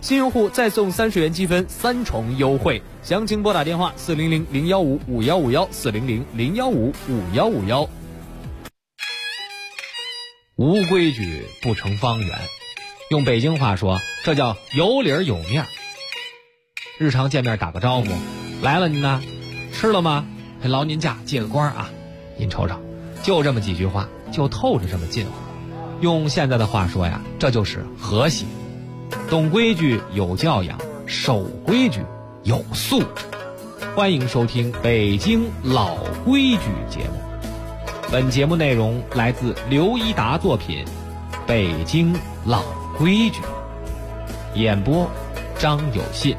新用户再送30元积分，3重优惠。详情拨打电话400-015-5151，400-015-5151。无规矩不成方圆，用北京话说，这叫有理儿有面儿。日常见面打个招呼，来了您呢，吃了吗？劳您驾，借个光啊。您瞅瞅，就这么几句话，就透着这么近乎。用现在的话说呀，这就是和谐。懂规矩有教养，守规矩有素质。欢迎收听北京老规矩节目。本节目内容来自刘一达作品《北京老规矩》，演播张有信。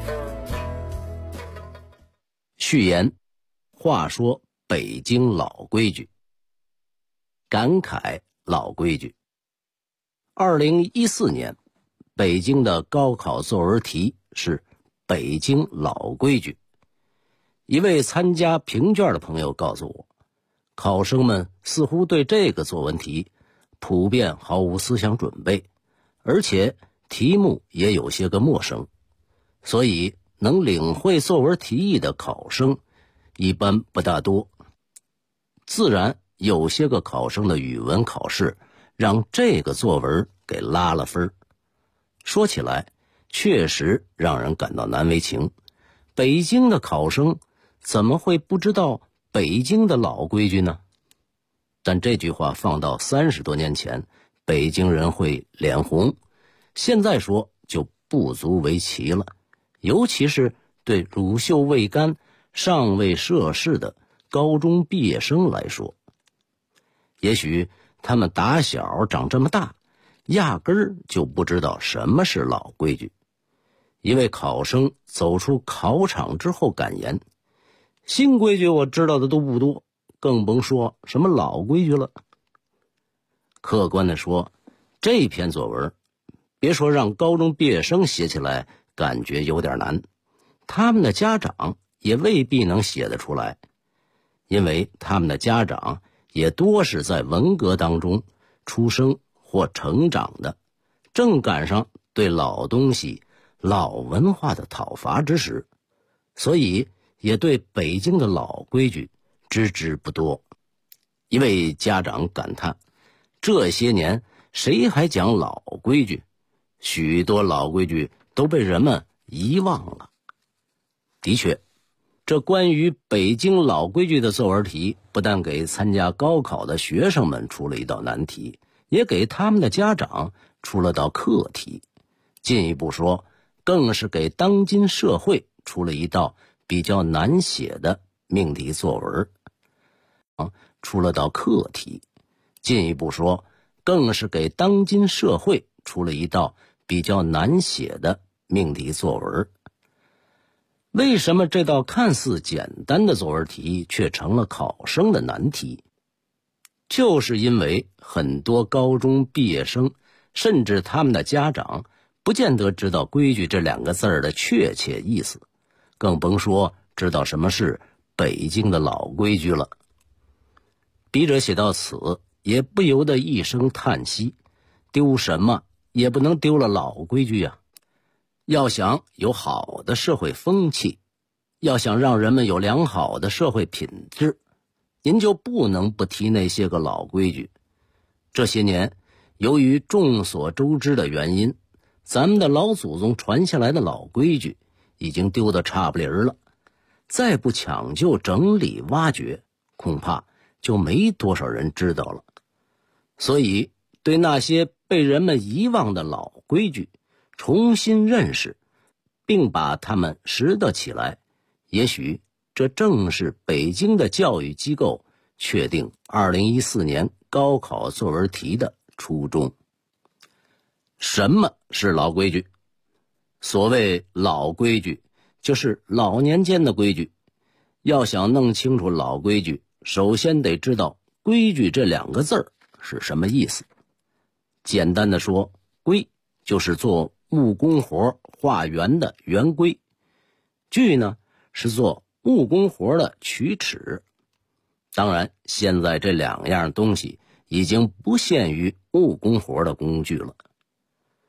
序言：话说北京老规矩，感慨老规矩。2014年，北京的高考作文题是北京老规矩。一位参加评卷的朋友告诉我，考生们似乎对这个作文题普遍毫无思想准备，而且题目也有些个陌生，所以能领会作文题意的考生一般不大多。自然有些个考生的语文考试让这个作文给拉了分。说起来确实让人感到难为情，北京的考生怎么会不知道北京的老规矩呢？但这句话放到30多年前，北京人会脸红，现在说就不足为奇了。尤其是对乳臭未干、尚未涉世的高中毕业生来说，也许他们打小长这么大，压根儿就不知道什么是老规矩。一位考生走出考场之后感言，新规矩我知道的都不多，更甭说什么老规矩了。客观地说，这篇作文别说让高中毕业生写起来感觉有点难，他们的家长也未必能写得出来，因为他们的家长也多是在文革当中出生或成长的，正赶上对老东西、老文化的讨伐之时，所以也对北京的老规矩知之不多。一位家长感叹，这些年谁还讲老规矩？许多老规矩都被人们遗忘了。的确，这关于北京老规矩的作文题不但给参加高考的学生们出了一道难题，也给他们的家长出了道课题。进一步说，更是给当今社会出了一道比较难写的命题作文。出了道课题。进一步说，更是给当今社会出了一道比较难写的命题作文。为什么这道看似简单的作文题却成了考生的难题？就是因为很多高中毕业生，甚至他们的家长，不见得知道规矩这2个字的确切意思，更甭说知道什么是北京的老规矩了。笔者写到此，也不由得一声叹息，丢什么也不能丢了老规矩呀。要想有好的社会风气，要想让人们有良好的社会品质，您就不能不提那些个老规矩。这些年，由于众所周知的原因，咱们的老祖宗传下来的老规矩已经丢得差不离儿了，再不抢救整理挖掘，恐怕就没多少人知道了。所以对那些被人们遗忘的老规矩重新认识，并把它们拾得起来，也许这正是北京的教育机构确定2014年高考作文题的初衷。什么是老规矩？所谓老规矩，就是老年间的规矩。要想弄清楚老规矩，首先得知道规矩这2个字是什么意思。简单的说，规就是做木工活画圆的圆规，矩呢是做木工活的曲尺。当然，现在这2样东西已经不限于木工活的工具了。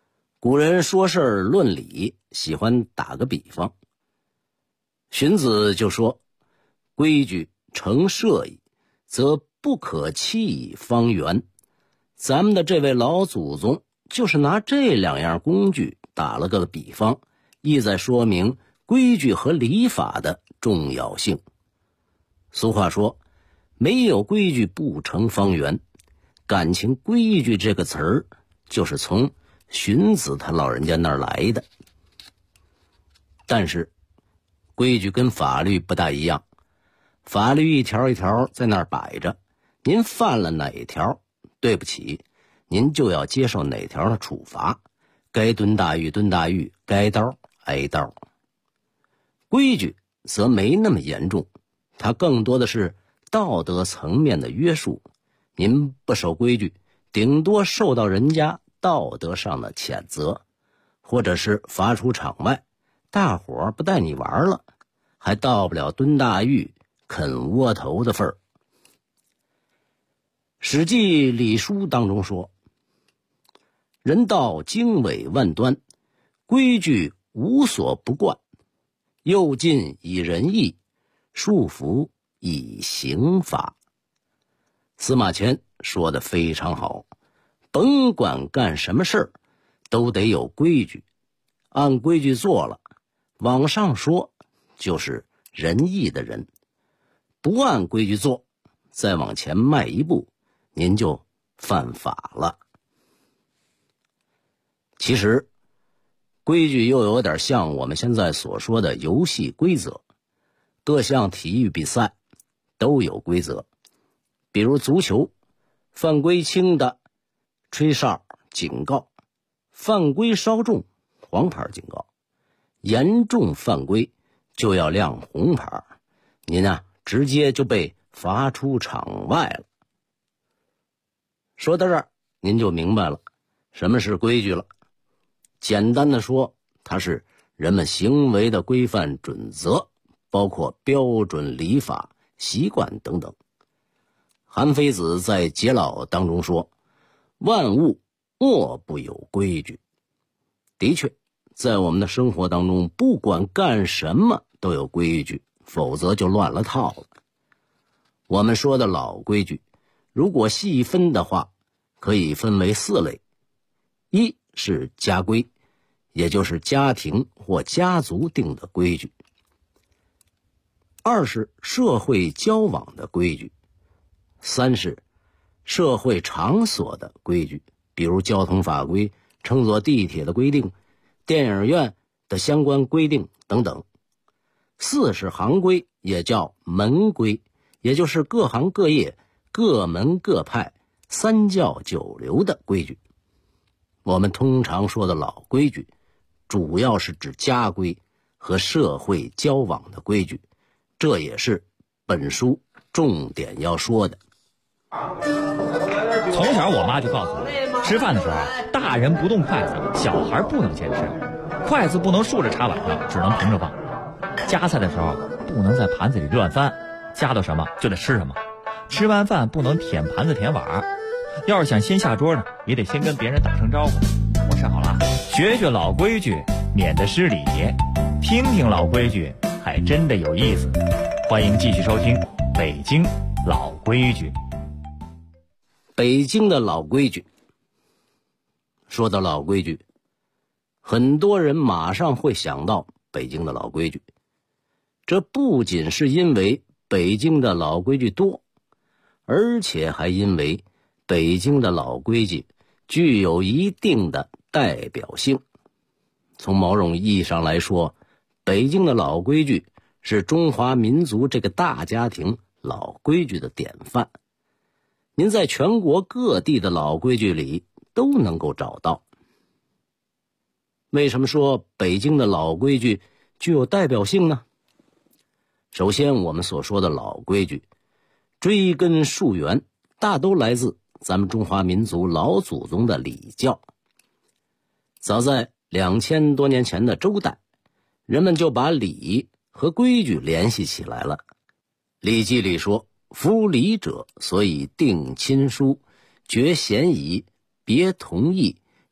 古人说事儿论理，喜欢打个比方。荀子就说：规矩成社矣，则不可欺以方圆。咱们的这位老祖宗就是拿这2样工具打了个比方，意在说明规矩和礼法的重要性。俗话说，没有规矩不成方圆。感情规矩这个词儿就是从荀子他老人家那儿来的。但是规矩跟法律不大一样，法律一条一条在那儿摆着，您犯了哪条，对不起，您就要接受哪条的处罚，该蹲大狱蹲大狱，该刀挨刀。规矩则没那么严重，它更多的是道德层面的约束。您不守规矩，顶多受到人家道德上的谴责，或者是罚出场外，大伙儿不带你玩了，还到不了蹲大狱啃窝头的份儿。史记礼书当中说，人道经纬万端，规矩无所不贯，诱进以仁义，束缚以刑罚。司马迁说的非常好，甭管干什么事儿都得有规矩，按规矩做了，往上说就是仁义的人；不按规矩做，再往前迈一步，您就犯法了。其实规矩又有点像我们现在所说的游戏规则，各项体育比赛都有规则。比如足球，犯规轻的吹哨警告，犯规稍重黄牌警告，严重犯规就要亮红牌，您直接就被罚出场外了。说到这儿，您就明白了什么是规矩了。简单的说，它是人们行为的规范准则，包括标准礼法、习惯等等。韩非子在《解老》当中说，万物莫不有规矩。的确，在我们的生活当中，不管干什么都有规矩，否则就乱了套了。我们说的老规矩，如果细分的话，可以分为4类。一是家规，也就是家庭或家族定的规矩。2是社会交往的规矩。3是社会场所的规矩，比如交通法规、乘坐地铁的规定、电影院的相关规定等等。4是行规，也叫门规，也就是各行各业、各门各派、三教九流的规矩。我们通常说的老规矩，主要是指家规和社会交往的规矩，这也是本书重点要说的。 从小我妈就告诉我，吃饭的时候大人不动筷子，小孩不能先吃，筷子不能竖着插碗上，只能平着放。夹菜的时候不能在盘子里乱翻，夹到什么就得吃什么。吃完饭不能舔盘子舔碗，要是想先下桌呢，也得先跟别人打声招呼。我吃好了，学学老规矩，免得失礼；听听老规矩，还真的有意思。欢迎继续收听《北京老规矩》。 北京的老规矩。说到老规矩，很多人马上会想到北京的老规矩。这不仅是因为北京的老规矩多，而且还因为北京的老规矩具有一定的代表性。从某种意义上来说，北京的老规矩是中华民族这个大家庭老规矩的典范。您在全国各地的老规矩里都能够找到。为什么说北京的老规矩具有代表性呢？首先，我们所说的老规矩追根溯源，大都来自咱们中华民族老祖宗的礼教。早在2000多年前的周代，人们就把礼和规矩联系起来了。礼记里说，夫礼者，所以定亲疏，决嫌疑，别同意，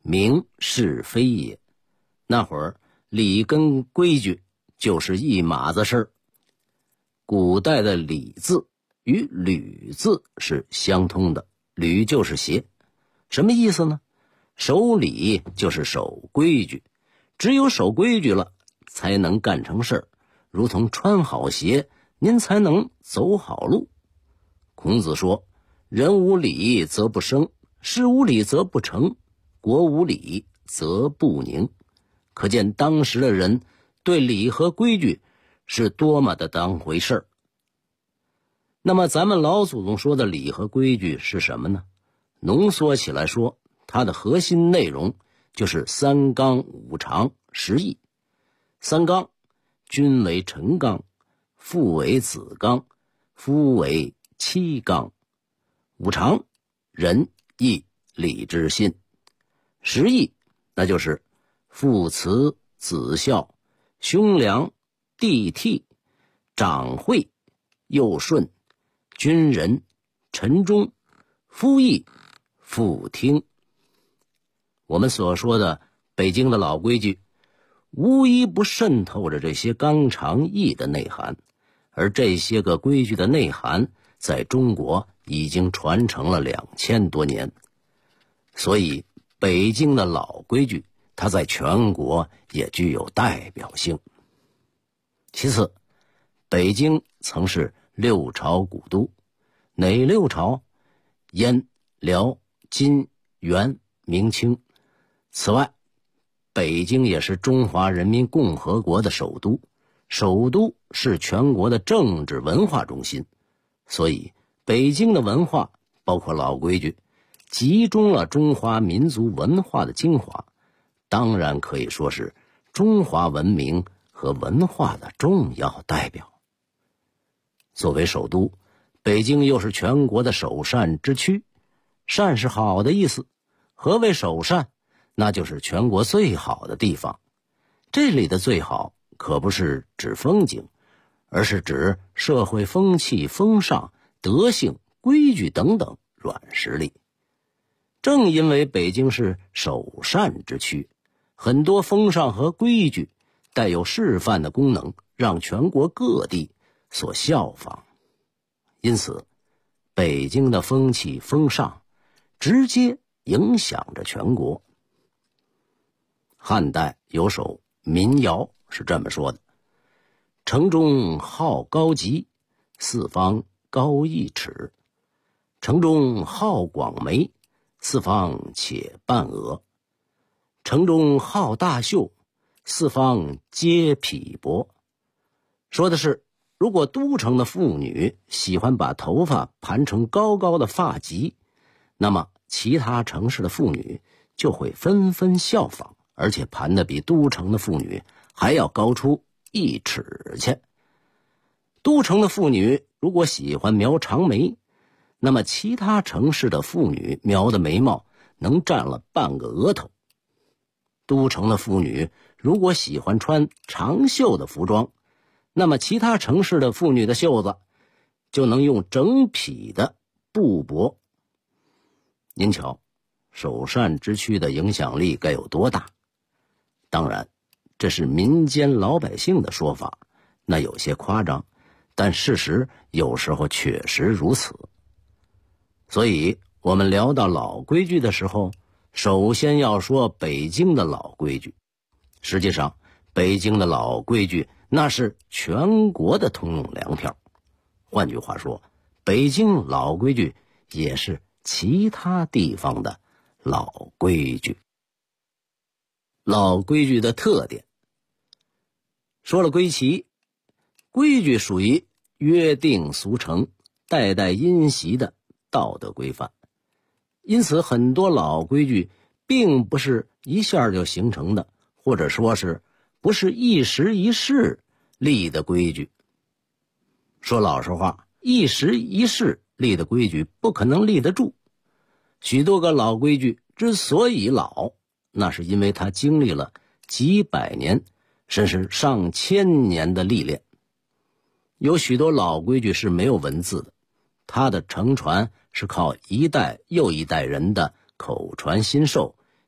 明是非也。那会儿礼跟规矩就是一码子事儿。古代的礼字与履字是相通的，履就是鞋。什么意思呢？守礼就是守规矩，只有守规矩了才能干成事儿，如同穿好鞋您才能走好路。孔子说，人无礼则不生，事无礼则不成，国无礼则不宁。可见当时的人对礼和规矩是多么的当回事儿。那么咱们老祖宗说的礼和规矩是什么呢？浓缩起来说，它的核心内容就是三纲五常十义。三纲，君为臣纲，父为子纲，夫为妻纲。五常，仁义礼智信。十义，那就是父慈子孝，兄良弟悌，长惠幼顺，君仁臣忠，夫义妇听。我们所说的北京的老规矩，无一不渗透着这些纲常义的内涵，而这些个规矩的内涵在中国已经传承了2000多年。所以北京的老规矩它在全国也具有代表性。其次，北京曾是6朝古都。哪6朝？燕、辽、金、元、明、清。此外，北京也是中华人民共和国的首都，首都是全国的政治文化中心。所以北京的文化包括老规矩，集中了中华民族文化的精华，当然可以说是中华文明和文化的重要代表。作为首都，北京又是全国的首善之区。善是好的意思。何谓首善？那就是全国最好的地方。这里的最好可不是指风景，而是指社会风气、风尚、德性、规矩等等软实力。正因为北京是首善之区，很多风尚和规矩带有示范的功能，让全国各地所效仿。因此，北京的风气风尚直接影响着全国。汉代有首民谣是这么说的：城中好高极，四方高1尺；城中好广眉，四方且半额；城中好大袖，四方皆匹帛。说的是，如果都城的妇女喜欢把头发盘成高高的发髻，那么其他城市的妇女就会纷纷效仿，而且盘得比都城的妇女还要高出1尺去。都城的妇女如果喜欢描长眉，那么其他城市的妇女描的眉毛能占了半个额头。都城的妇女如果喜欢穿长袖的服装，那么其他城市的妇女的袖子就能用整匹的布帛。您瞧，首善之区的影响力该有多大？当然，这是民间老百姓的说法，那有些夸张，但事实有时候确实如此。所以我们聊到老规矩的时候，首先要说北京的老规矩。实际上，北京的老规矩那是全国的通用粮票。换句话说，北京老规矩也是其他地方的老规矩。老规矩的特点，说了归齐，规矩属于约定俗成、代代因袭的道德规范。因此很多老规矩并不是一下就形成的，或者说是不是一时一世立的规矩。说老实话，一时一世立的规矩不可能立得住。许多个老规矩之所以老，那是因为它经历了几百年甚至上千年的历练。有许多老规矩是没有文字的，它的承传是靠一代又一代人的口传心授，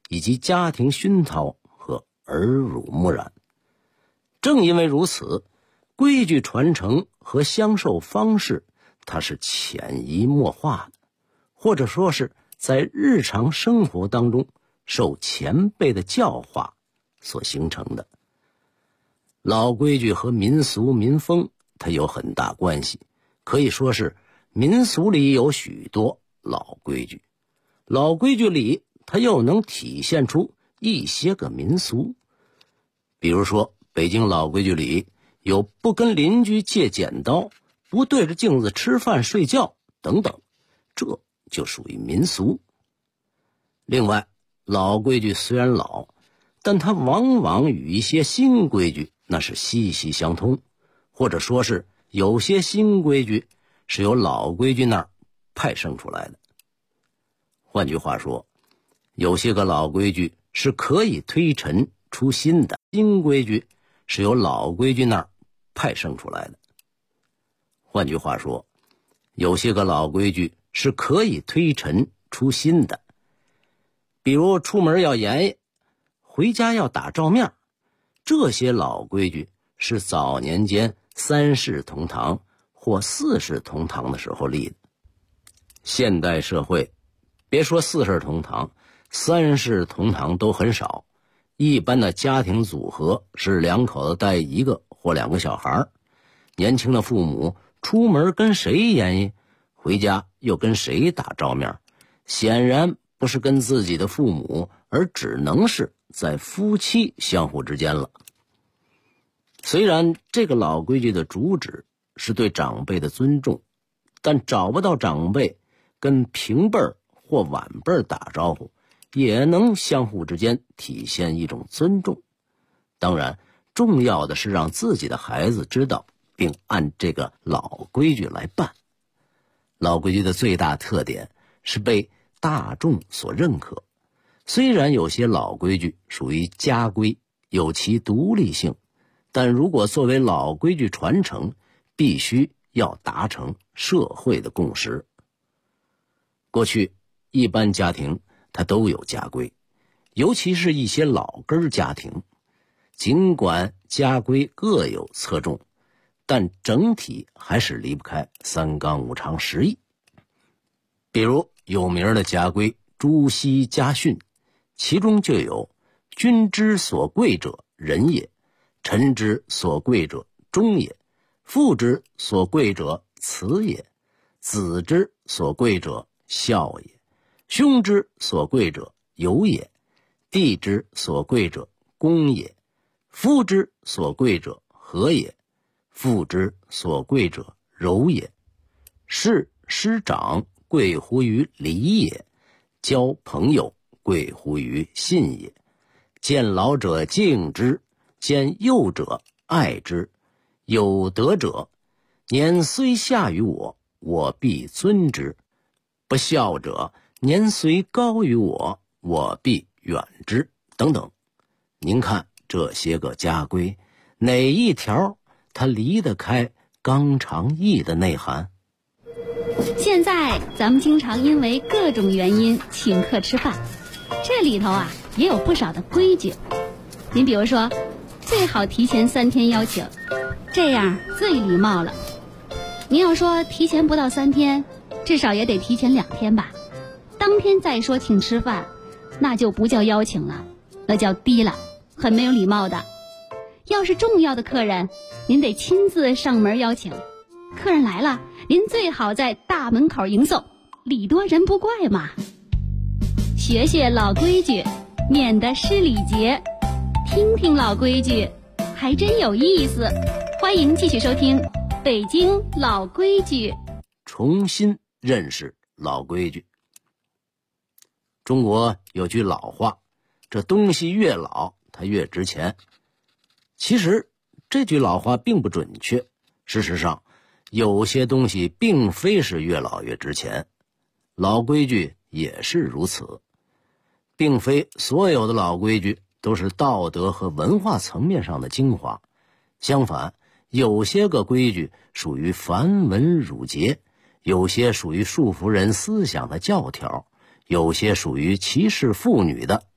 以及家庭熏陶和耳濡目染。正因为如此，规矩传承和相授方式它是潜移默化的，或者说是在日常生活当中受前辈的教化所形成的。老规矩和民俗民风它有很大关系，可以说是民俗里有许多老规矩，老规矩里它又能体现出一些个民俗。比如说北京老规矩里有不跟邻居借剪刀，不对着镜子吃饭睡觉等等，这就属于民俗。另外，老规矩虽然老，但它往往与一些新规矩那是息息相通，或者说是有些新规矩是由老规矩那儿派生出来的。换句话说，有些个老规矩是可以推陈出新的，新规矩是由老规矩那儿派生出来的。换句话说，有些个老规矩是可以推陈出新的，比如出门要严严，回家要打照面，这些老规矩是早年间三世同堂或四世同堂的时候立的。现代社会，别说四世同堂，三世同堂都很少。一般的家庭组合是两口子带一个或两个小孩，年轻的父母出门跟谁严严，回家又跟谁打照面，显然不是跟自己的父母，而只能是在夫妻相互之间了。虽然这个老规矩的主旨是对长辈的尊重，但找不到长辈，跟平辈或晚辈打招呼也能相互之间体现一种尊重。当然，重要的是让自己的孩子知道并按这个老规矩来办。老规矩的最大特点是被大众所认可。虽然有些老规矩属于家规，有其独立性，但如果作为老规矩传承，必须要达成社会的共识。过去一般家庭它都有家规，尤其是一些老根家庭，尽管家规各有侧重，但整体还是离不开三纲五常十义。比如有名的家规朱熹家训，其中就有君之所贵者仁也，臣之所贵者忠也，父之所贵者慈也，子之所贵者孝也，兄之所贵者友也，弟之所贵者恭也，夫之所贵者和也，父之所贵者柔也。事师长贵乎于礼也，交朋友贵乎于信也，见老者敬之，见幼者爱之，有德者年虽下于我，我必尊之，不孝者年虽高于我，我必远之，等等。您看这些个家规，哪一条它离得开纲常义的内涵？ 现在咱们经常因为各种原因请客吃饭，这里头也有不少的规矩。您比如说，最好提前3天邀请，这样最礼貌了。您要说提前不到3天，至少也得提前2天吧。当天再说请吃饭，那就不叫邀请了，那叫低了，很没有礼貌的。要是重要的客人，您得亲自上门邀请。客人来了，您最好在大门口迎送，礼多人不怪嘛。学学老规矩，免得失礼节。听听老规矩，还真有意思。欢迎继续收听《北京老规矩》， 重新认识老规矩。中国有句老话，这东西越老它越值钱。其实这句老话并不准确，事实上有些东西并非是越老越值钱，老规矩也是如此。并非所有的老规矩都是道德和文化层面上的精华，相反，有些个规矩属于繁文缛节，有些属于束缚人思想的教条，有些属于歧视妇女的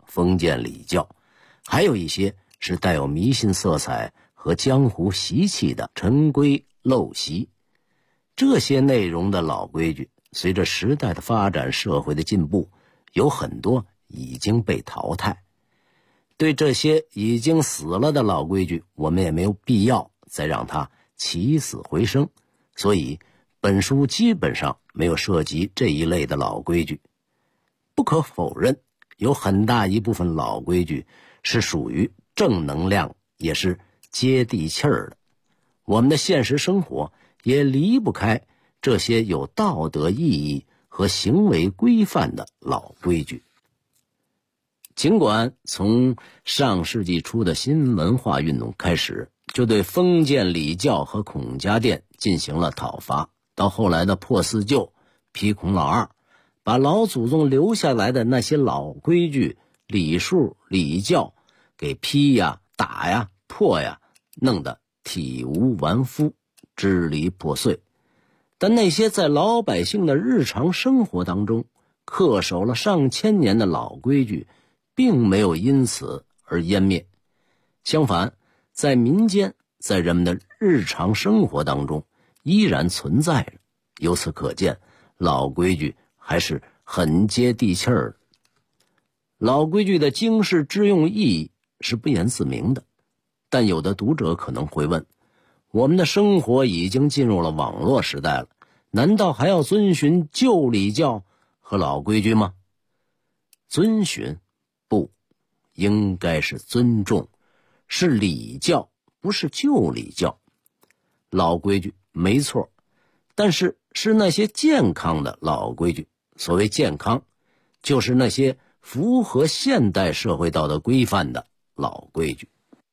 封建礼教，还有一些是带有迷信色彩和江湖习气的陈规陋习。这些内容的老规矩，随着时代的发展，社会的进步，有很多已经被淘汰。对这些已经死了的老规矩，我们也没有必要再让它起死回生，所以本书基本上没有涉及这一类的老规矩。不可否认，有很大一部分老规矩是属于正能量，也是接地气儿的。我们的现实生活也离不开这些有道德意义和行为规范的老规矩。尽管从上世纪初的新文化运动开始，就对封建礼教和孔家店进行了讨伐，到后来的破四旧、批孔老二，把老祖宗留下来的那些老规矩、礼数、礼教给批呀、打呀、破呀，弄得体无完肤，支离破碎。但那些在老百姓的日常生活当中恪守了上千年的老规矩，并没有因此而湮灭。相反，在民间，在人们的日常生活当中依然存在着。由此可见，老规矩还是很接地气儿的。老规矩的经世致用意义是不言自明的，但有的读者可能会问，我们的生活已经进入了网络时代了，难道还要遵循旧礼教和老规矩吗？遵循不，应该是尊重，是礼教，不是旧礼教。老规矩没错，但是是那些健康的老规矩。所谓健康，就是那些符合现代社会道德规范的老规矩。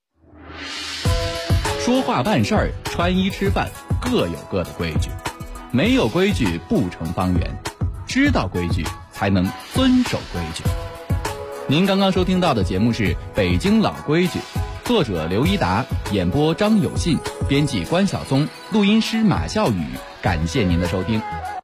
说话办事儿、穿衣吃饭各有各的规矩，没有规矩不成方圆，知道规矩才能遵守规矩。您刚刚收听到的节目是《北京老规矩》，作者刘一达，演播张有信，编辑关晓松，录音师马笑宇。感谢您的收听。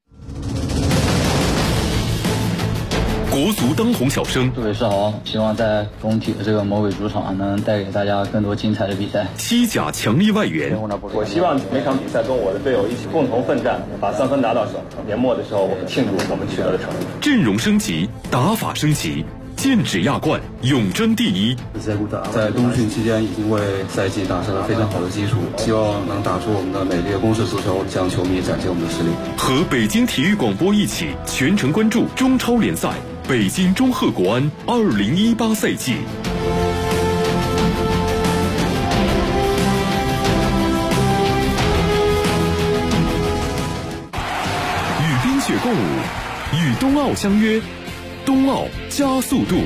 国足当红小生， 各位是好，希望在工体的这个魔鬼主场能带给大家更多精彩的比赛。 西甲强力外援， 我希望每场比赛跟我的队友一起共同奋战，把3分拿到手。年末的时候，我们庆祝我们取得的成绩。 阵容升级，打法升级，剑指亚冠，永争第一。 在冬训期间已经为赛季打下了非常好的基础，希望能打出我们的美丽的攻势足球，向球迷展现我们的实力。 和北京体育广播一起全程关注中超联赛北京中赫国安2018赛季。与冰雪共舞，与冬奥相约，冬奥加速度。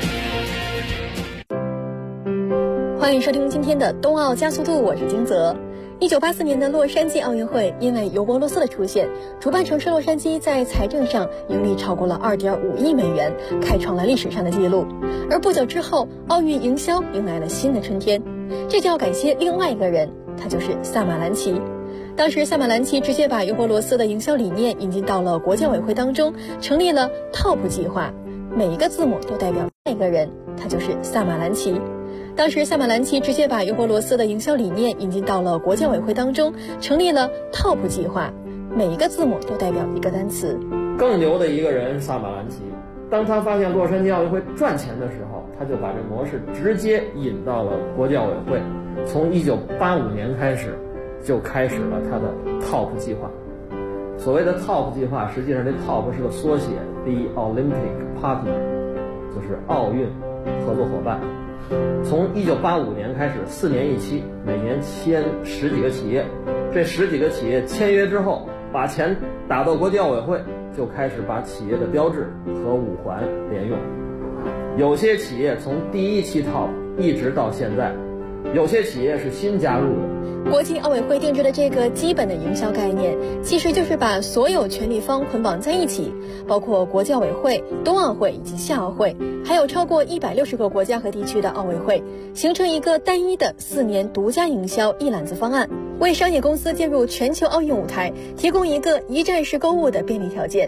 欢迎收听今天的冬奥加速度，我是金泽。1984年的洛杉矶奥运会，因为尤伯罗斯的出现，主办城市洛杉矶在财政上盈利超过了2.5亿美元，开创了历史上的纪录。而不久之后，奥运营销迎来了新的春天，这就要感谢另外一个人，他就是萨马兰奇。当时萨马兰奇直接把尤伯罗斯的营销理念引进到了国教委会当中，成立了 TOP 计划，每一个字母都代表另一个人，他就是萨马兰奇。当时萨马兰奇直接把尤伯罗斯的营销理念引进到了国教委会当中，成立了 TOP 计划，每一个字母都代表一个单词。 更牛的一个人萨马兰奇，当他发现洛杉矶奥运会赚钱的时候，他就把这模式直接引到了国教委会。从1985年开始，就开始了他的 TOP 计划。所谓的 TOP 计划，实际上这 TOP 是个缩写 ，The Olympic Partner， 就是奥运合作伙伴。从1985年开始，4年一期，每年签10几个企业。这10几个企业签约之后，把钱打到国际奥委会，就开始把企业的标志和五环连用。有些企业从第一期 TOP 一直到现在，有些企业是新加入的。 国际奥委会定制的这个基本的营销概念，其实就是把所有权利方捆绑在一起，包括国际奥委会、冬奥会以及夏奥会，还有超过160个国家和地区的奥委会，形成一个单一的4年独家营销一揽子方案，为商业公司进入全球奥运舞台提供一个一站式购物的便利条件。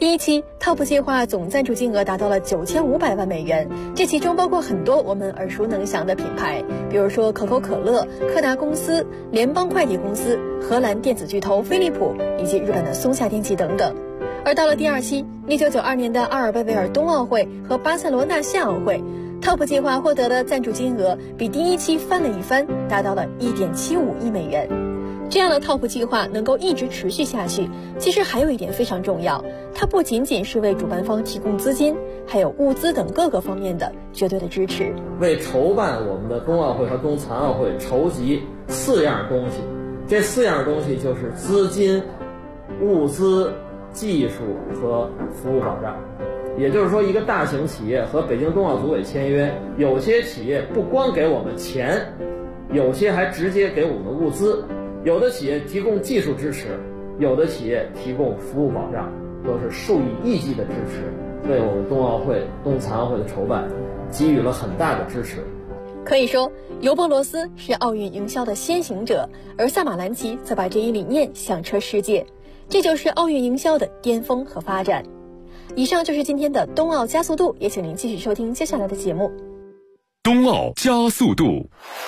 第一期 TOP 计划总赞助金额达到了9500万美元，这其中包括很多我们耳熟能详的品牌，比如说可口可乐、柯达公司、联邦快递公司、荷兰电子巨头飞利浦以及日本的松下电器等等。而到了第二期，1992年的阿尔贝维尔冬奥会和巴塞罗那夏奥会，TOP 计划获得的赞助金额比第一期翻了一番，达到了1.75亿美元。这样的 TOP 计划能够一直持续下去，其实还有一点非常重要，它不仅仅是为主办方提供资金，还有物资等各个方面的绝对的支持。 为筹办我们的冬奥会和冬残奥会筹集4样东西，这4样东西就是资金、物资、技术和服务保障。也就是说，一个大型企业和北京冬奥组委签约，有些企业不光给我们钱，有些还直接给我们物资，有的企业提供技术支持，有的企业提供服务保障，都是数以亿计的支持，为我们冬奥会、冬残奥会的筹办给予了很大的支持。 可以说，尤伯罗斯是奥运营销的先行者，而萨马兰奇则把这一理念响彻世界，这就是奥运营销的巅峰和发展。以上就是今天的冬奥加速度，也请您继续收听接下来的节目。 冬奥加速度。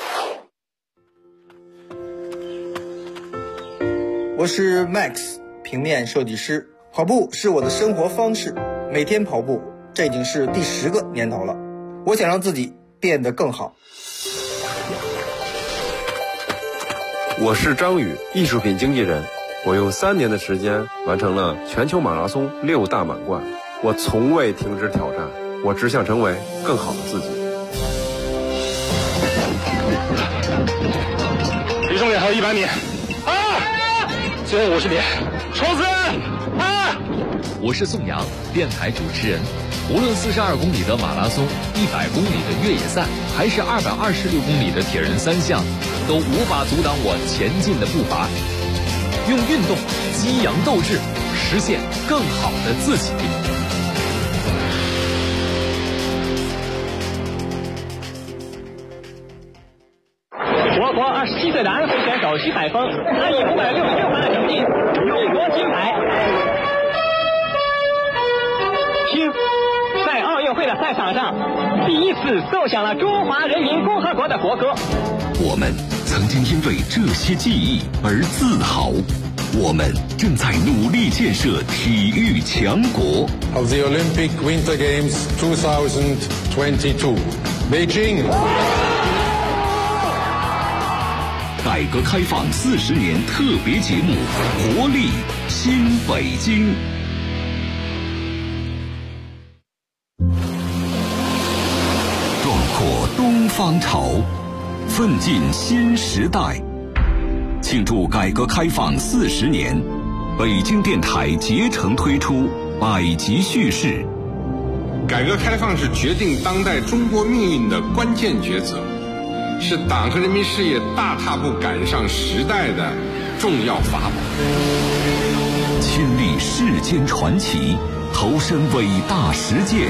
我是 Max， 平面设计师。跑步是我的生活方式，每天跑步，这已经是第10个年头了。我想让自己变得更好。 我是张宇，艺术品经纪人。我用3年的时间完成了全球马拉松6大满贯。我从未停止挑战，我只想成为更好的自己。 离终点还有100米，最后50米，冲刺我是宋阳，电台主持人。无论42公里的马拉松、100公里的越野赛，还是226公里的铁人3项，都无法阻挡我前进的步伐。用运动激扬斗志，实现更好的自己。 我国27岁的安徽选手徐海峰，他以566分的成绩勇夺金牌。听，在奥运会的赛场上，第一次奏响了中华人民共和国的国歌。 我们曾经因为这些记忆而自豪，我们正在努力建设体育强国。 Of the Olympic Winter Games 2022, Beijing。 改革开放40年特别节目《活力新北京》。壮阔东方潮，奋进新时代。庆祝改革开放40年，北京电台竭诚推出百集叙事。 改革开放是决定当代中国命运的关键抉择，是党和人民事业大踏步赶上时代的重要法宝。 亲历世间传奇，投身伟大实践，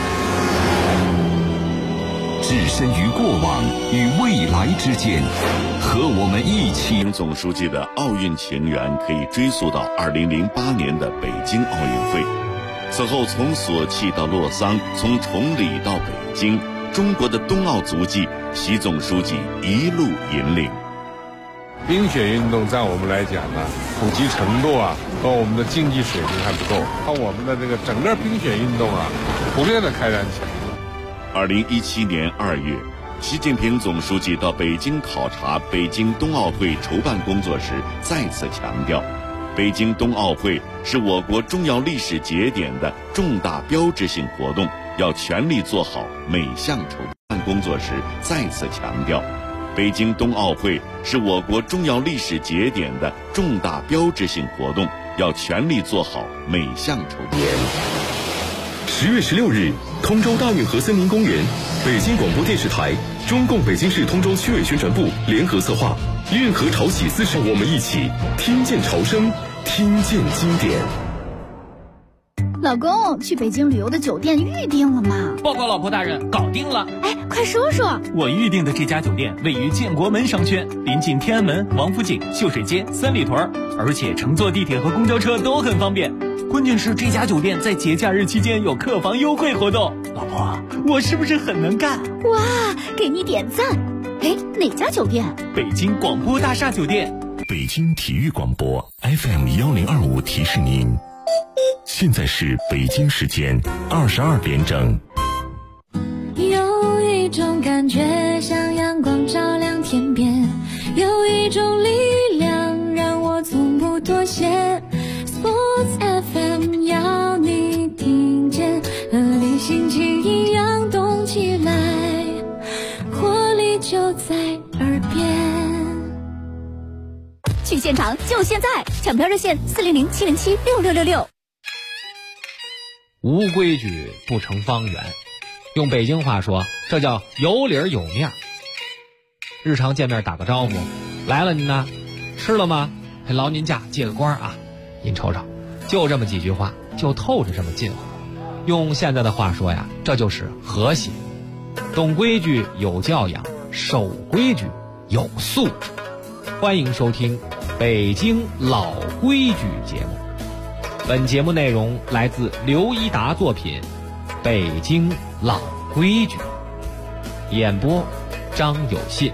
置身于过往与未来之间，和我们一起。 总书记的奥运情缘可以追溯到2008年的北京奥运会。此后，从索契到洛桑，从崇礼到北京，中国的冬奥足迹，习总书记一路引领。 冰雪运动在我们来讲呢，普及程度和我们的竞技水平还不够，把我们的这个整个冰雪运动普遍的开展起来。 2017年2月，习近平总书记到北京考察北京冬奥会筹办工作时，再次强调，北京冬奥会是我国重要历史节点的重大标志性活动，要全力做好每项筹办工作时，再次强调，北京冬奥会是我国重要历史节点的重大标志性活动，要全力做好每项筹办。 10月16日，通州大运河森林公园，北京广播电视台、中共北京市通州区委宣传部联合策划，运河潮起40，我们一起听见潮声，听见经典。 老公，去北京旅游的酒店预定了吗？ 报告老婆大人，搞定了。 哎，快说说。 我预定的这家酒店位于建国门商圈，临近天安门、王府井、秀水街、三里屯，而且乘坐地铁和公交车都很方便。 关键是这家酒店在节假日期间有客房优惠活动。老婆，我是不是很能干？ 哇，给你点赞！哎，哪家酒店？ 北京广播大厦酒店。 北京体育广播 FM1025提示您，现在是北京时间22点整。 有一种感觉像阳光照亮天边，有一种力量让我从不妥协。Sports FM 要你听见，和你心情一样动起来，活力就在耳边。 去现场就现在，抢票热线400-707-6666。 无规矩不成方圆，用北京话说，这叫有理儿有面儿。日常见面打个招呼，来了您呢，吃了吗？劳您驾，借个光啊！您瞅瞅，就这么几句话，就透着这么近乎。用现在的话说呀，这就是和谐。懂规矩有教养，守规矩有素质。欢迎收听北京老规矩节目。本节目内容来自刘一达作品《北京老规矩》，演播张有信。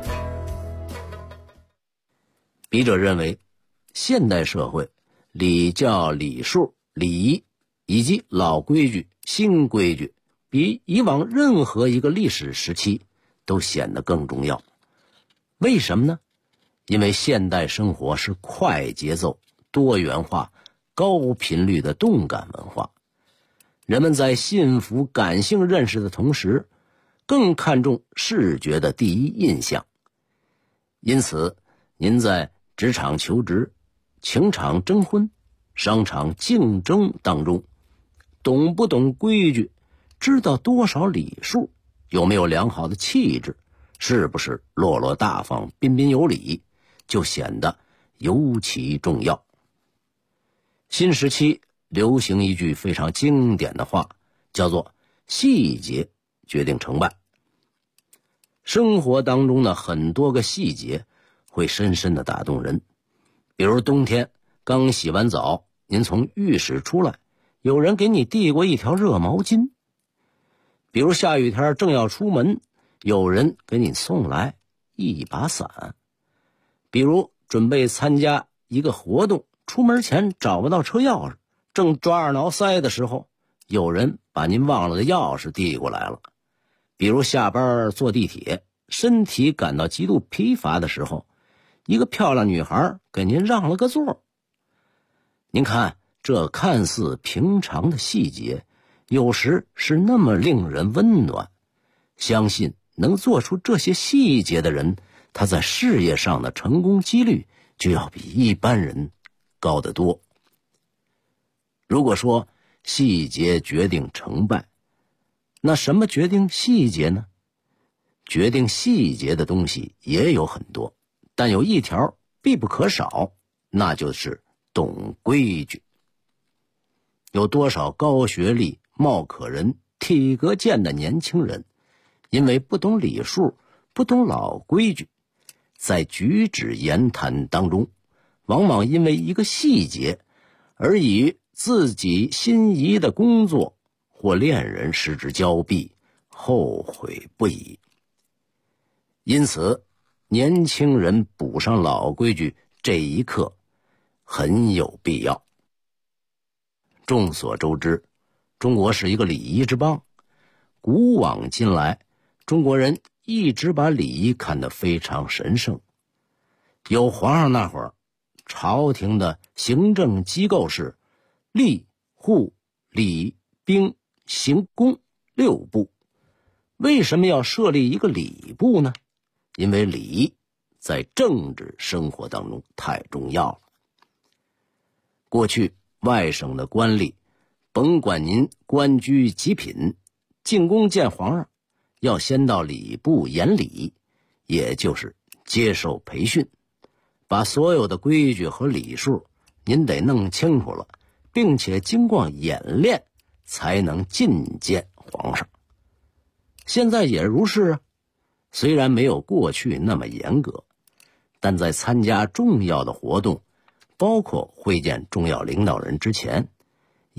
笔者认为，现代社会礼教、礼数、礼仪以及老规矩、新规矩，比以往任何一个历史时期都显得更重要。为什么呢？因为现代生活是快节奏、多元化、高频率的动感文化，人们在幸福感性认识的同时，更看重视觉的第一印象。因此，您在职场求职、情场征婚、商场竞争当中，懂不懂规矩，知道多少礼数，有没有良好的气质，是不是落落大方、彬彬有礼，就显得尤其重要。新时期流行一句非常经典的话，叫做细节决定成败。生活当中的很多个细节会深深地打动人。比如冬天刚洗完澡，您从浴室出来，有人给你递过一条热毛巾。比如下雨天正要出门，有人给你送来一把伞。比如准备参加一个活动，出门前找不到车钥匙，正抓耳挠腮的时候，有人把您忘了的钥匙递过来了。比如下班坐地铁，身体感到极度疲乏的时候，一个漂亮女孩给您让了个座。您看，这看似平常的细节，有时是那么令人温暖。相信能做出这些细节的人，他在事业上的成功几率就要比一般人高得多。如果说细节决定成败，那什么决定细节呢？决定细节的东西也有很多，但有一条必不可少，那就是懂规矩。有多少高学历、貌可人、体格健的年轻人，因为不懂礼数、不懂老规矩，在举止言谈当中，往往因为一个细节而与自己心仪的工作或恋人失之交臂，后悔不已。因此，年轻人补上老规矩这一课很有必要。众所周知，中国是一个礼仪之邦，古往今来，中国人一直把礼仪看得非常神圣。有皇上那会儿，朝廷的行政机构是吏、户、礼、兵、刑、工6部。为什么要设立一个礼部呢？因为礼在政治生活当中太重要了。过去外省的官吏，甭管您官居几品，进宫见皇上，要先到礼部言礼，也就是接受培训，把所有的规矩和礼数您得弄清楚了，并且经过演练才能觐见皇上。现在也如是啊，虽然没有过去那么严格，但在参加重要的活动，包括会见重要领导人之前，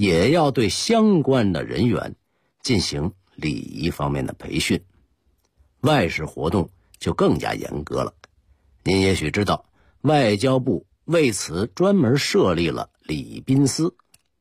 也要对相关的人员进行礼仪方面的培训。外事活动就更加严格了。您也许知道，外交部为此专门设立了礼宾司。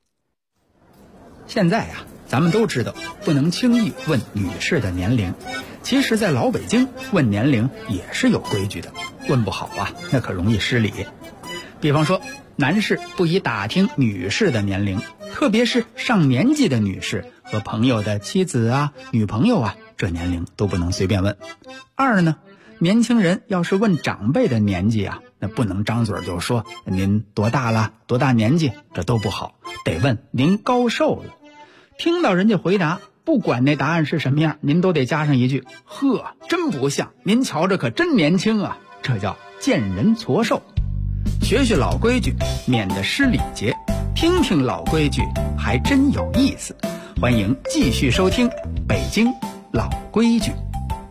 现在啊，咱们都知道不能轻易问女士的年龄，其实在老北京问年龄也是有规矩的，问不好啊，那可容易失礼。比方说，男士不宜打听女士的年龄，特别是上年纪的女士和朋友的妻子啊、女朋友啊，这年龄都不能随便问。二呢，年轻人要是问长辈的年纪啊，那不能张嘴就说您多大了、多大年纪，这都不好，得问您高寿了。听到人家回答，不管那答案是什么样，您都得加上一句：呵，真不像，您瞧着可真年轻啊。这叫见人矬瘦。学学老规矩，免得失礼节；听听老规矩，还真有意思。欢迎继续收听《北京老规矩》。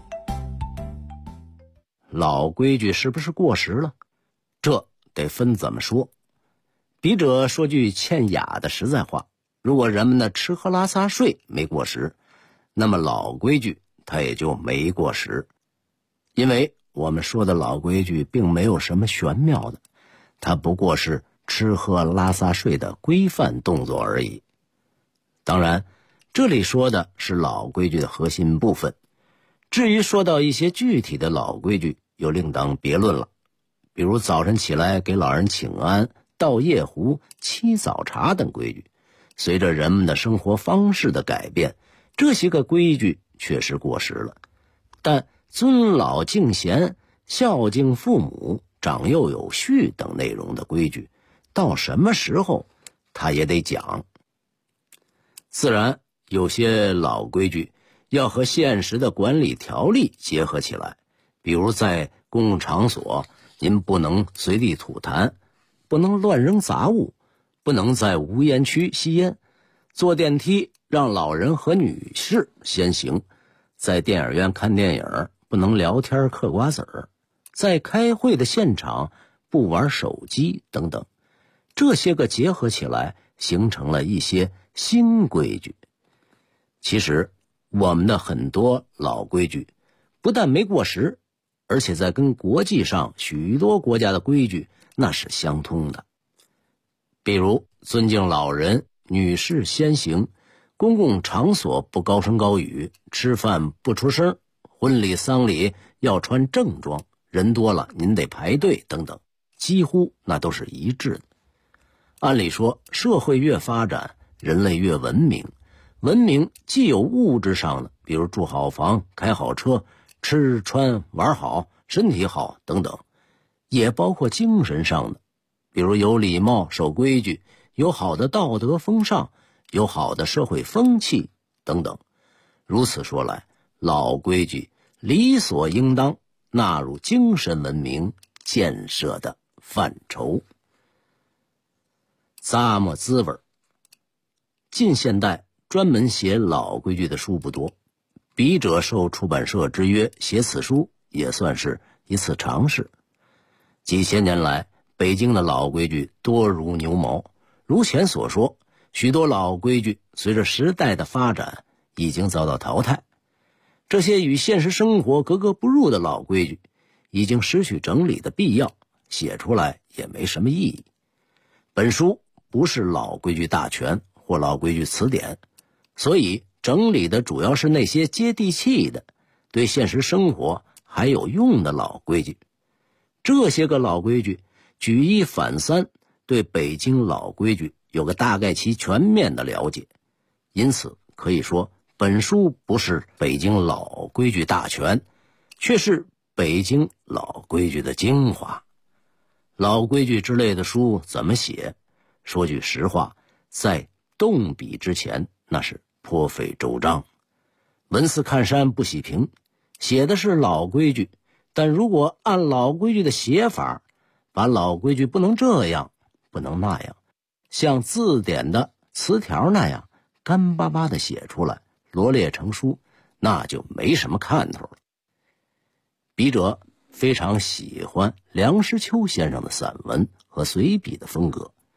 老规矩是不是过时了？这得分怎么说。笔者说句欠雅的实在话，如果人们的吃喝拉撒睡没过时，那么老规矩它也就没过时。因为我们说的老规矩并没有什么玄妙的，它不过是吃喝拉撒睡的规范动作而已。当然，这里说的是老规矩的核心部分，至于说到一些具体的老规矩，又另当别论了。比如早晨起来给老人请安、倒夜壶、沏早茶等规矩，随着人们的生活方式的改变，这些个规矩确实过时了。但尊老敬贤、孝敬父母、长幼有序等内容的规矩，到什么时候他也得讲。自然有些老规矩要和现实的管理条例结合起来，比如在公共场所，您不能随地吐痰，不能乱扔杂物，不能在无烟区吸烟，坐电梯让老人和女士先行，在电影院看电影不能聊天嗑瓜子儿，在开会的现场不玩手机等等。这些个结合起来，形成了一些新规矩。其实我们的很多老规矩不但没过时，而且在跟国际上许多国家的规矩那是相通的。比如尊敬老人、女士先行，公共场所不高声高语，吃饭不出声，婚礼丧礼要穿正装，人多了您得排队等等，几乎那都是一致的。按理说，社会越发展，人类越文明，文明既有物质上的，比如住好房、开好车、吃穿玩好、身体好等等，也包括精神上的，比如有礼貌、守规矩，有好的道德风尚，有好的社会风气等等。如此说来，老规矩理所应当纳入精神文明建设的范畴。咂摸滋味。近现代专门写老规矩的书不多，笔者受出版社之约写此书也算是一次尝试。几千年来，北京的老规矩多如牛毛，如前所说，许多老规矩随着时代的发展已经遭到淘汰。这些与现实生活格格不入的老规矩已经失去整理的必要，写出来也没什么意义。本书不是老规矩大全或老规矩词典，所以整理的主要是那些接地气的、对现实生活还有用的老规矩。这些个老规矩举一反三，对北京老规矩有个大概其全面的了解。因此可以说，本书不是北京老规矩大全，却是北京老规矩的精华。老规矩之类的书怎么写？说句实话，在动笔之前那是颇费周章。文似看山不喜平，写的是老规矩，但如果按老规矩的写法，把老规矩不能这样不能那样，像字典的词条那样干巴巴的写出来，罗列成书，那就没什么看头了。笔者非常喜欢梁实秋先生的散文和随笔的风格，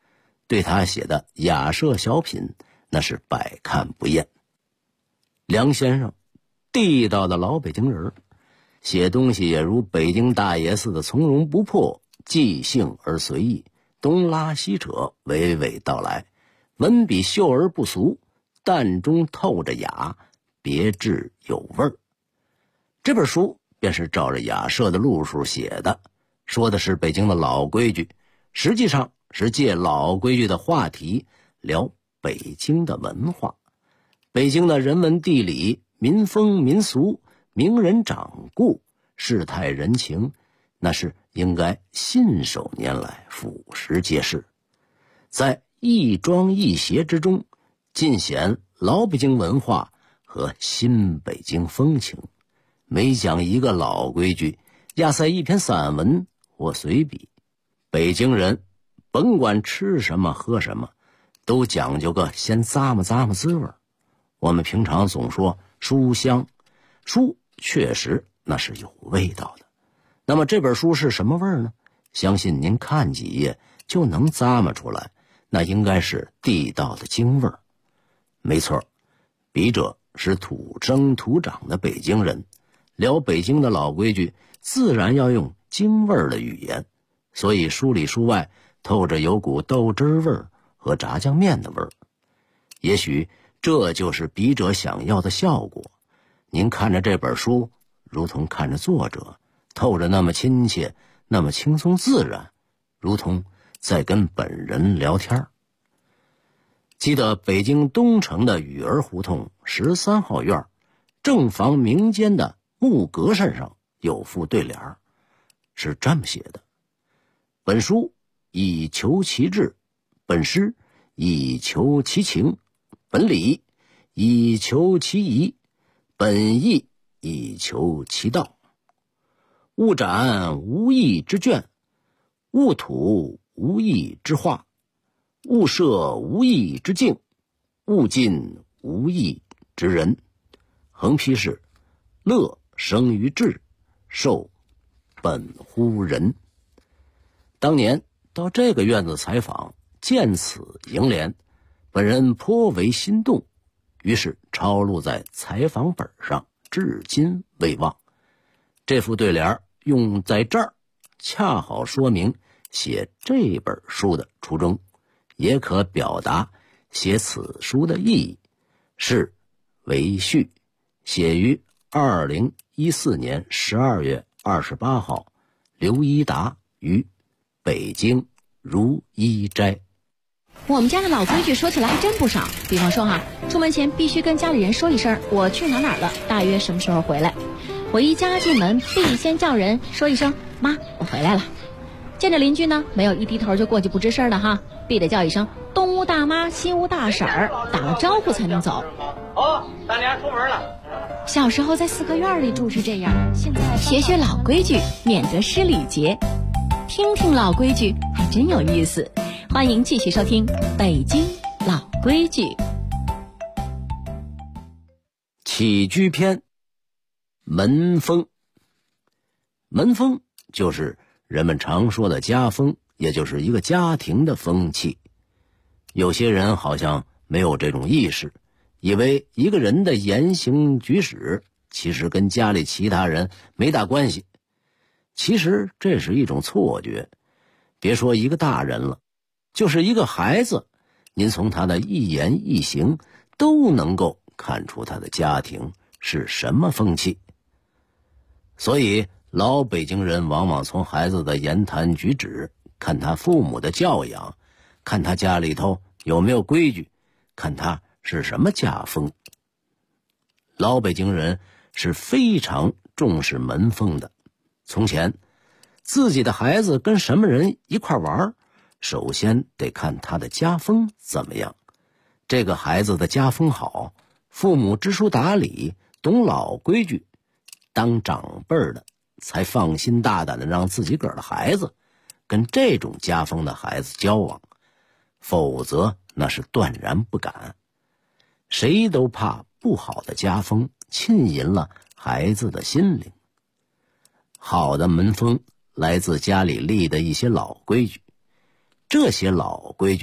对他写的雅舍小品那是百看不厌。梁先生，地道的老北京人，写东西也如北京大爷似的从容不迫，即兴而随意，东拉西扯，娓娓道来，文笔秀而不俗，淡中透着雅，别致有味儿。这本书便是照着雅舍的路数写的，说的是北京的老规矩，实际上是借老规矩的话题聊北京的文化，北京的人文地理、民风民俗、名人掌故、世态人情，那是应该信手拈来，俯拾皆是。在亦庄亦谐之中，尽显老北京文化和新北京风情。每讲一个老规矩，压塞一篇散文或随笔。北京人甭管吃什么喝什么，都讲究个先咂摸咂摸滋味。我们平常总说书香，书确实那是有味道的。那么这本书是什么味儿呢？相信您看几页就能咂摸出来，那应该是地道的京味儿。没错，笔者是土生土长的北京人，聊北京的老规矩，自然要用京味儿的语言，所以书里书外透着有股豆汁味儿和炸酱面的味儿。也许这就是笔者想要的效果。您看着这本书，如同看着作者，透着那么亲切，那么轻松自然，如同在跟本人聊天。记得北京东城的雨儿胡同13号院，正房明间的木格扇上有副对联，是这么写的：本书以求其志，本诗以求其情，本理以求其宜，本意以求其道。勿展无义之卷，勿吐无义之画，勿设无义之境，勿近无义之人。横批是乐生于智，受本乎人。当年到这个院子采访，见此楹联，本人颇为心动，于是抄录在采访本上，至今未忘。这副对联用在这儿，恰好说明写这本书的初衷，也可表达写此书的意义。是为序，写于2014年12月28号，刘一达于北京如一斋。 我们家的老规矩说起来还真不少，比方说出门前必须跟家里人说一声我去哪儿了，大约什么时候回来。回家进门必先叫人说一声妈，我回来了。见着邻居呢，没有一低头就过去不吱声的必得叫一声东屋大妈西屋大婶儿，打了招呼才能走。 大娘出门了。 小时候在四合院里住是这样，现在学老规矩，免得失礼节。听听老规矩还真有意思。欢迎继续收听北京老规矩。 起居篇，门风。门风就是人们常说的家风，也就是一个家庭的风气。有些人好像没有这种意识，以为一个人的言行举止其实跟家里其他人没大关系。其实这是一种错觉，别说一个大人了，就是一个孩子，您从他的一言一行都能够看出他的家庭是什么风气。所以老北京人往往从孩子的言谈举止，看他父母的教养，看他家里头有没有规矩，看他是什么家风。老北京人是非常重视门风的。从前自己的孩子跟什么人一块玩，首先得看他的家风怎么样。这个孩子的家风好，父母知书达理，懂老规矩，当长辈的才放心大胆的让自己个儿的孩子跟这种家风的孩子交往，否则那是断然不敢。谁都怕不好的家风浸淫了孩子的心灵。好的门风来自家里立的一些老规矩，这些老规矩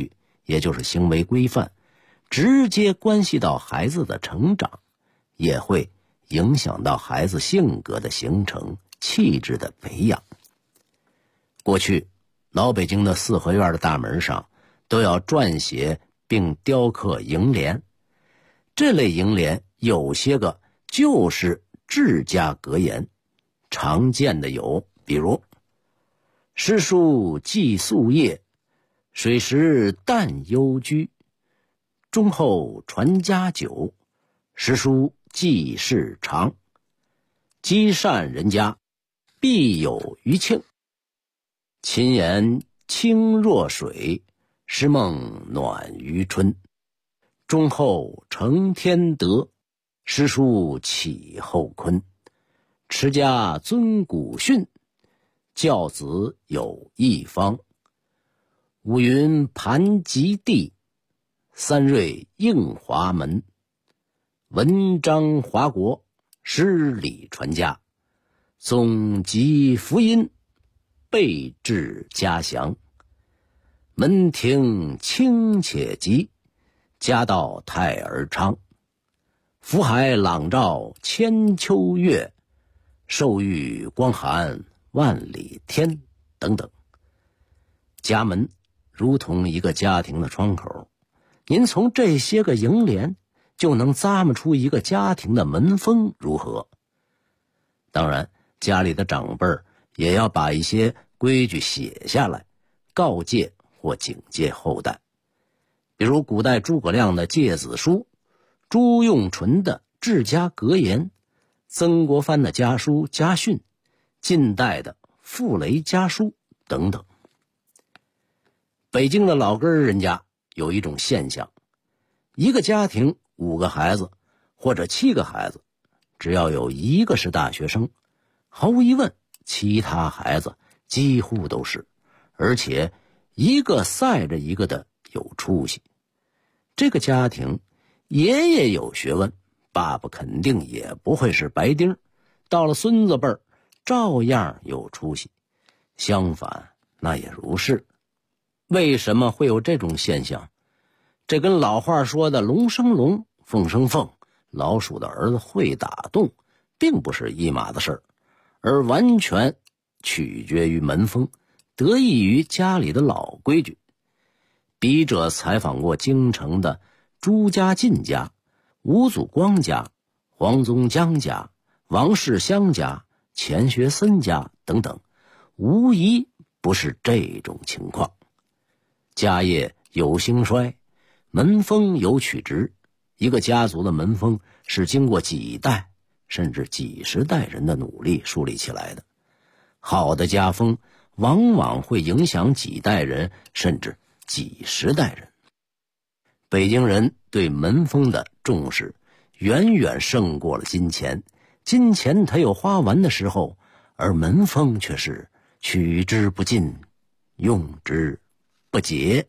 也就是行为规范，直接关系到孩子的成长，也会影响到孩子性格的形成、气质的培养。过去老北京的四合院的大门上都要撰写并雕刻楹联，这类楹联有些个就是治家格言，常见的有比如诗书寄夙夜，水时淡幽居，忠厚传家久，诗书继世长，积善人家必有余庆，勤言清若水，诗梦暖于春，忠厚承天德，诗书启后坤，持家遵古训，教子有一方，五云盘及地，三瑞应华门，文章华国，诗礼传家，总集福音，备至家祥，门庭清且吉，家道泰而昌，福海朗照千秋月，寿遇光寒万里天等等。家门如同一个家庭的窗口，您从这些个楹联就能咂摸出一个家庭的门风如何。当然家里的长辈也要把一些规矩写下来，告诫或警戒后代。比如古代诸葛亮的诫子书，朱用纯的治家格言，曾国藩的家书家训，近代的傅雷家书等等。北京的老根人家有一种现象，一个家庭5个孩子或者7个孩子，只要有1个是大学生，毫无疑问其他孩子几乎都是，而且一个赛着一个的有出息。这个家庭爷爷有学问，爸爸肯定也不会是白丁，到了孙子辈儿照样有出息，相反那也如是。为什么会有这种现象？这跟老话说的龙生龙，凤生凤，老鼠的儿子会打洞，并不是一码的事儿，而完全取决于门风，得益于家里的老规矩。笔者采访过京城的朱家进家、吴祖光家、黄宗江家、王世襄家、钱学森家等等，无疑不是这种情况。家业有兴衰，门风有曲直，一个家族的门风是经过几代甚至几十代人的努力树立起来的。好的家风往往会影响几代人甚至几十代人。北京人对门风的重视远远胜过了金钱，金钱它有花完的时候，而门风却是取之不尽，用之不竭。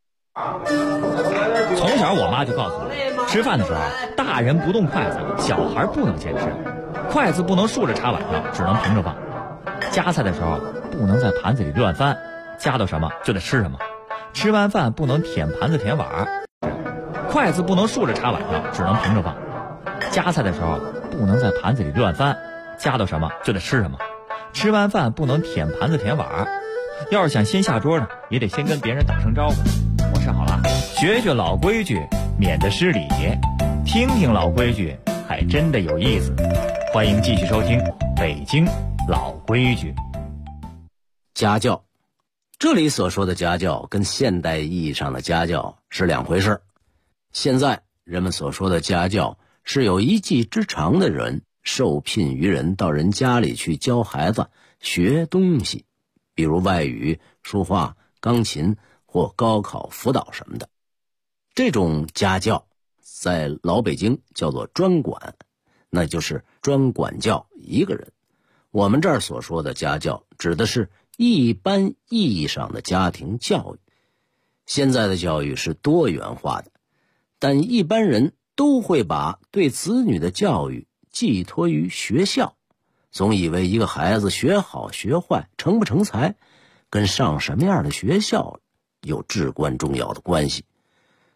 从小我妈就告诉我，吃饭的时候大人不动筷子，小孩不能先吃，筷子不能竖着插碗上，只能平着放，夹菜的时候不能在盘子里乱翻，夹到什么就得吃什么，吃完饭不能舔盘子舔碗，筷子不能竖着插碗上，只能平着放，夹菜的时候不能在盘子里乱翻，夹到什么就得吃什么，吃完饭不能舔盘子舔碗，要是想先下桌呢，也得先跟别人打声招呼，我吃好了，学学老规矩，免得失礼，听听老规矩还真的有意思。欢迎继续收听北京老规矩。 家教，这里所说的家教跟现代意义上的家教是两回事。现在人们所说的家教是有一技之长的人受聘于人到人家里去教孩子学东西，比如外语、书画、钢琴或高考辅导什么的。这种家教在老北京叫做专管，那就是专管教一个人。我们这儿所说的家教指的是一般意义上的家庭教育。现在的教育是多元化的，但一般人都会把对子女的教育寄托于学校，总以为一个孩子学好学坏成不成才跟上什么样的学校有至关重要的关系。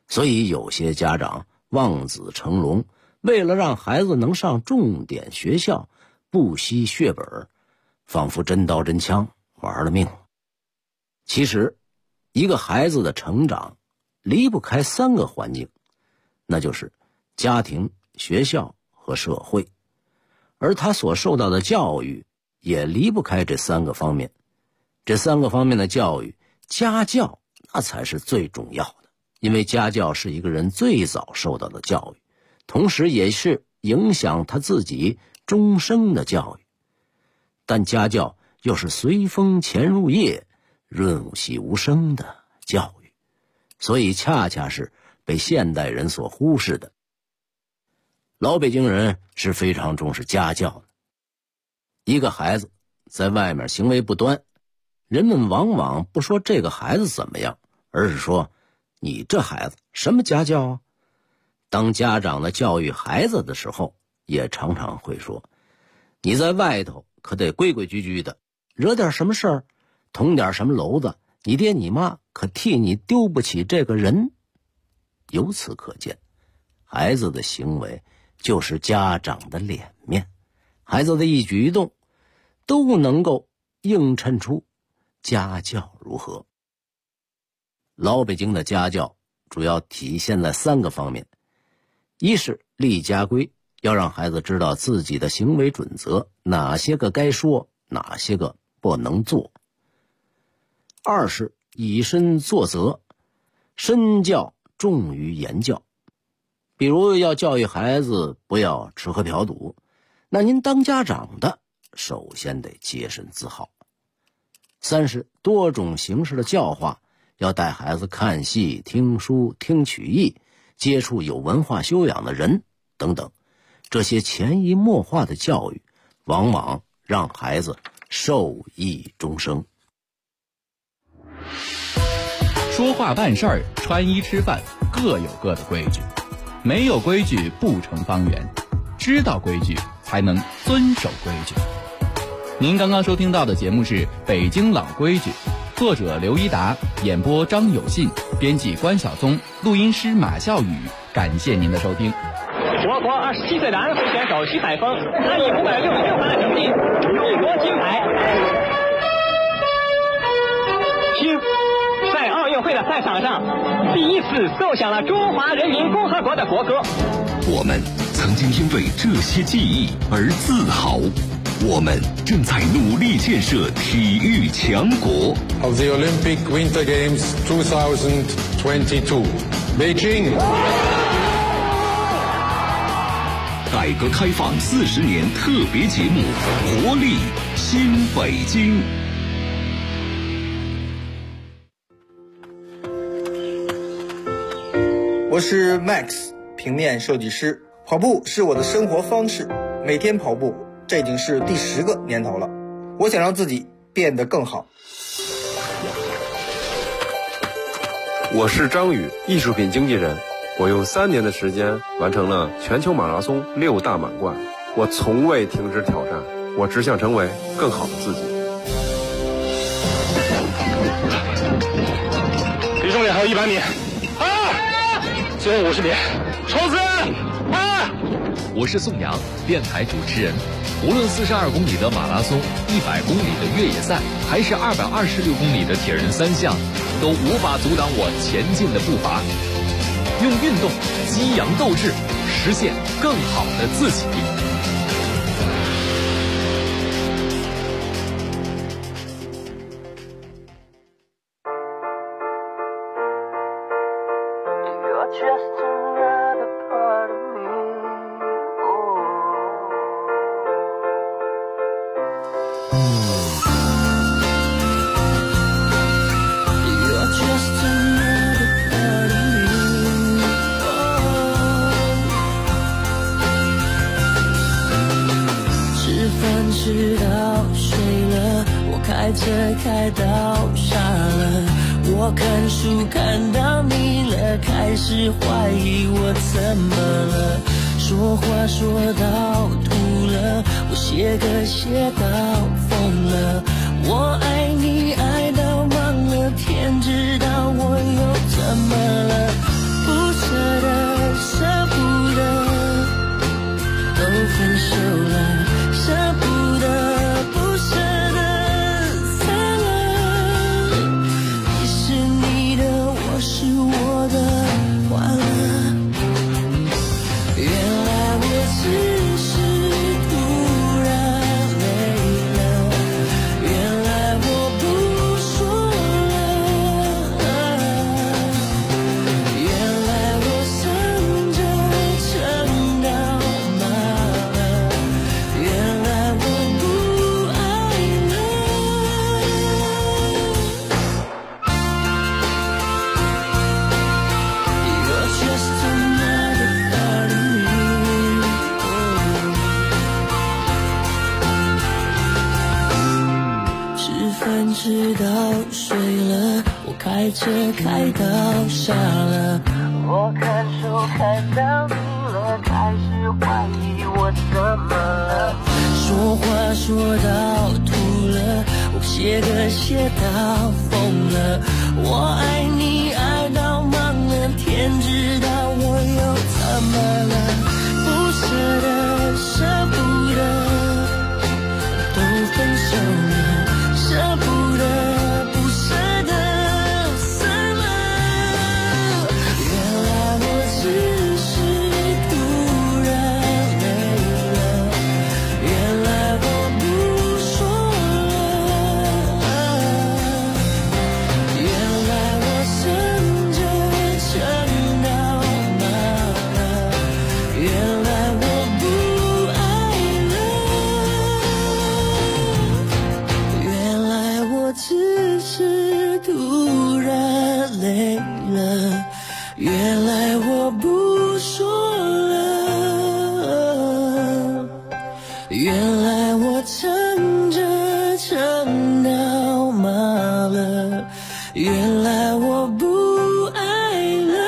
所以有些家长望子成龙，为了让孩子能上重点学校，不惜血本，仿佛真刀真枪玩了命。其实一个孩子的成长离不开3个环境，那就是家庭、学校和社会，而他所受到的教育也离不开这3个方面。这3个方面的教育，家教那才是最重要的，因为家教是一个人最早受到的教育，同时也是影响他自己终生的教育。但家教又是随风潜入夜，润洗无声的教育，所以恰恰是被现代人所忽视的。老北京人是非常重视家教的。一个孩子在外面行为不端，人们往往不说这个孩子怎么样，而是说你这孩子什么家教啊？当家长的教育孩子的时候，也常常会说，你在外头可得规规矩矩的，惹点什么事儿，捅点什么娄子，你爹你妈可替你丢不起这个人。由此可见，孩子的行为就是家长的脸面，孩子的一举一动都能够映衬出家教如何。老北京的家教主要体现在3个方面，一是立家规，要让孩子知道自己的行为准则，哪些个该说，哪些个不能做。2是以身作则，身教重于言教。比如要教育孩子不要吃喝嫖赌，那您当家长的首先得洁身自好。3是多种形式的教化，要带孩子看戏、听书、听曲艺，接触有文化修养的人等等。这些潜移默化的教育，往往让孩子受益终生。 说话办事儿、穿衣吃饭各有各的规矩，没有规矩不成方圆，知道规矩才能遵守规矩。您刚刚收听到的节目是《北京老规矩》，作者刘一达，演播张有信，编辑关晓松，录音师马笑宇。感谢您的收听。 我国27岁的安徽选手徐海峰，他以566分的成绩勇夺金牌。听，在奥运会的赛场上，第一次奏响了中华人民共和国的国歌。 我们曾经因为这些记忆而自豪，我们正在努力建设体育强国。 Of the Olympic Winter Games 2022, Beijing。 改革开放40年特别节目《活力新北京》。 我是 Max， 平面设计师。跑步是我的生活方式，每天跑步，这已经是第10个年头了。我想让自己变得更好。 我是张宇，艺术品经纪人。我用3年的时间完成了全球马拉松6大满贯。我从未停止挑战，我只想成为更好的自己。 离终点还有100米，最后50米，冲刺！ 我是宋阳，电台主持人。无论42公里的马拉松、100公里的越野赛，还是226公里的铁人3项，都无法阻挡我前进的步伐。用运动激扬斗志，实现更好的自己。 开到傻了，我看书看到腻了，开始怀疑我怎么了，说话说到吐了，我写歌写到疯了，我爱你爱到忘了，天知道我又怎么了。 到睡了，我开车开到傻了，我看书看到你了，开始怀疑我怎么了，说话说到吐了，我写歌写到疯了，我爱你爱到忙了，天知道我又怎么了，不舍得舍不得都分手了，舍不得不舍得散了，原来我只是突然累了，原来我不说了，原来我撑着撑到麻了，原来我不爱了，原来我只是突然累了，原来我不说了，原来我撑着撑到麻了，原来我不爱了。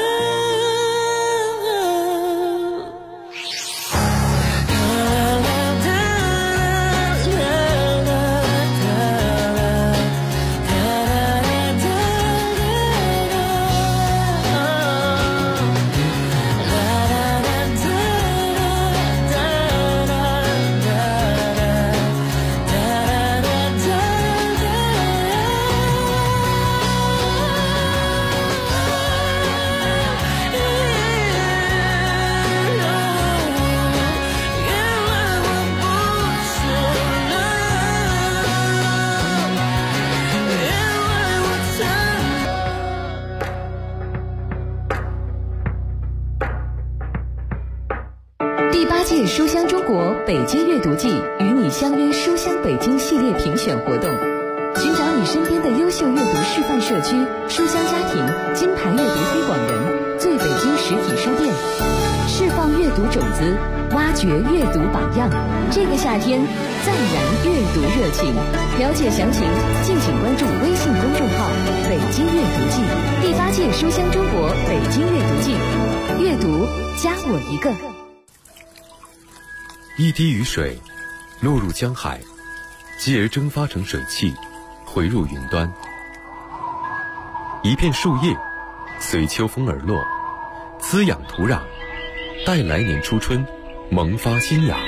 第8届书香中国北京阅读季与你相约书香北京系列评选活动，寻找你身边的优秀阅读示范社区、书香家庭、金牌阅读推广人、最北京实体书店，释放阅读种子，挖掘阅读榜样。这个夏天，再燃阅读热情。了解详情，敬请关注微信公众号“北京阅读季”。第8届书香中国北京阅读季，阅读加我一个。 一滴雨水落入江海，继而蒸发成水汽，回入云端。一片树叶随秋风而落，滋养土壤，待来年初春萌发新芽。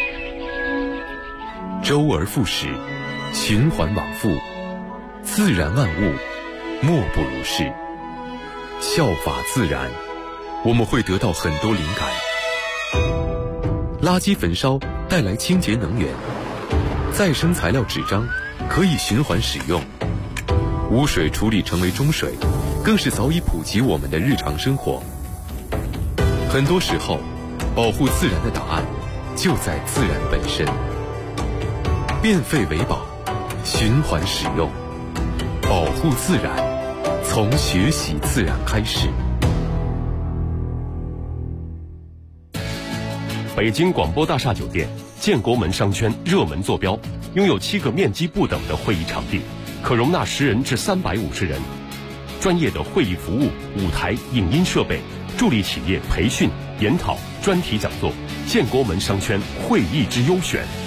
周而复始，循环往复，自然万物莫不如是。效法自然，我们会得到很多灵感。垃圾焚烧带来清洁能源，再生材料纸张可以循环使用，污水处理成为中水，更是早已普及我们的日常生活。很多时候，保护自然的答案就在自然本身。变废为宝，循环使用，保护自然，从学习自然开始。 北京广播大厦酒店建国门商圈热门坐标，拥有7个面积不等的会议场地，可容纳10人至350人。专业的会议服务、舞台、影音设备，助力企业培训、研讨、专题讲座。建国门商圈会议之优选。